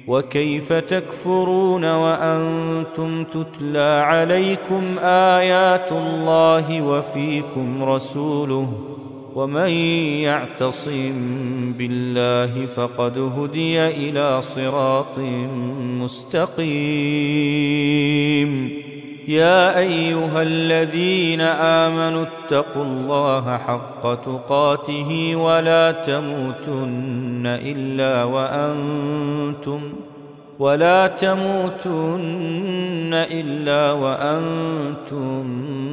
وكيف تكفرون وأنتم تتلى عليكم آيات الله وفيكم رسوله ومن يعتصم بالله فقد هدي إلى صراط مستقيم. يا أيها الذين آمنوا اتقوا الله حق تقاته ولا تموتن إلا وأنتم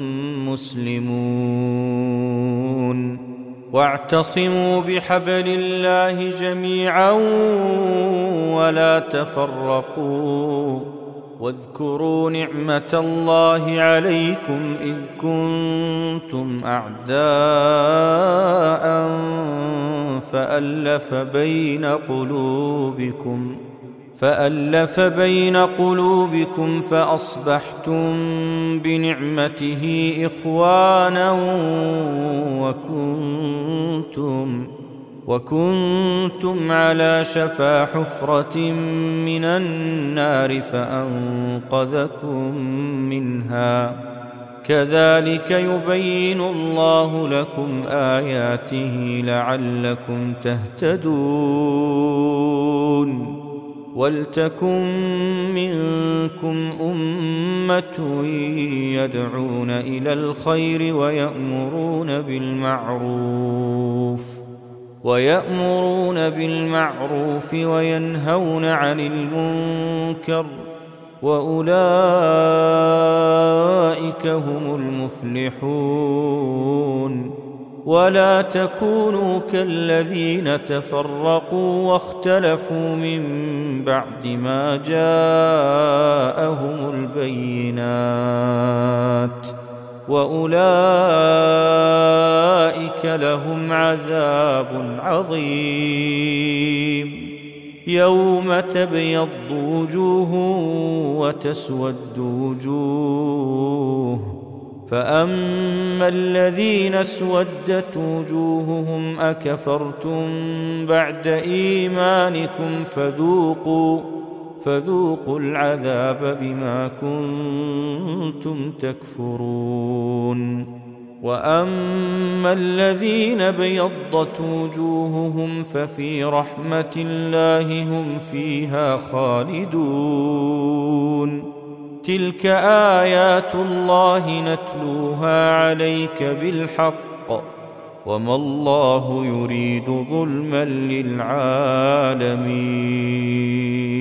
مسلمون. واعتصموا بحبل الله جميعا ولا تفرقوا. واذكروا نعمة الله عليكم إذ كنتم أعداء فألف بين قلوبكم فأصبحتم بنعمته إخوانا وكنتم على شفا حفرة من النار فأنقذكم منها. كذلك يبين الله لكم آياته لعلكم تهتدون. ولتكن منكم أمة يدعون إلى الخير ويأمرون بالمعروف وينهون عن المنكر وأولئك هم المفلحون. ولا تكونوا كالذين تفرقوا واختلفوا من بعد ما جاءهم البينات وأولئك لهم عذاب عظيم. يوم تبيض وجوه وتسود وجوه فأما الذين اسودت وجوههم أكفرتم بعد إيمانكم فذوقوا العذاب بما كنتم تكفرون. وأما الذين بيضت وجوههم ففي رحمة الله هم فيها خالدون. تلك آيات الله نتلوها عليك بالحق وما الله يريد ظلما للعالمين.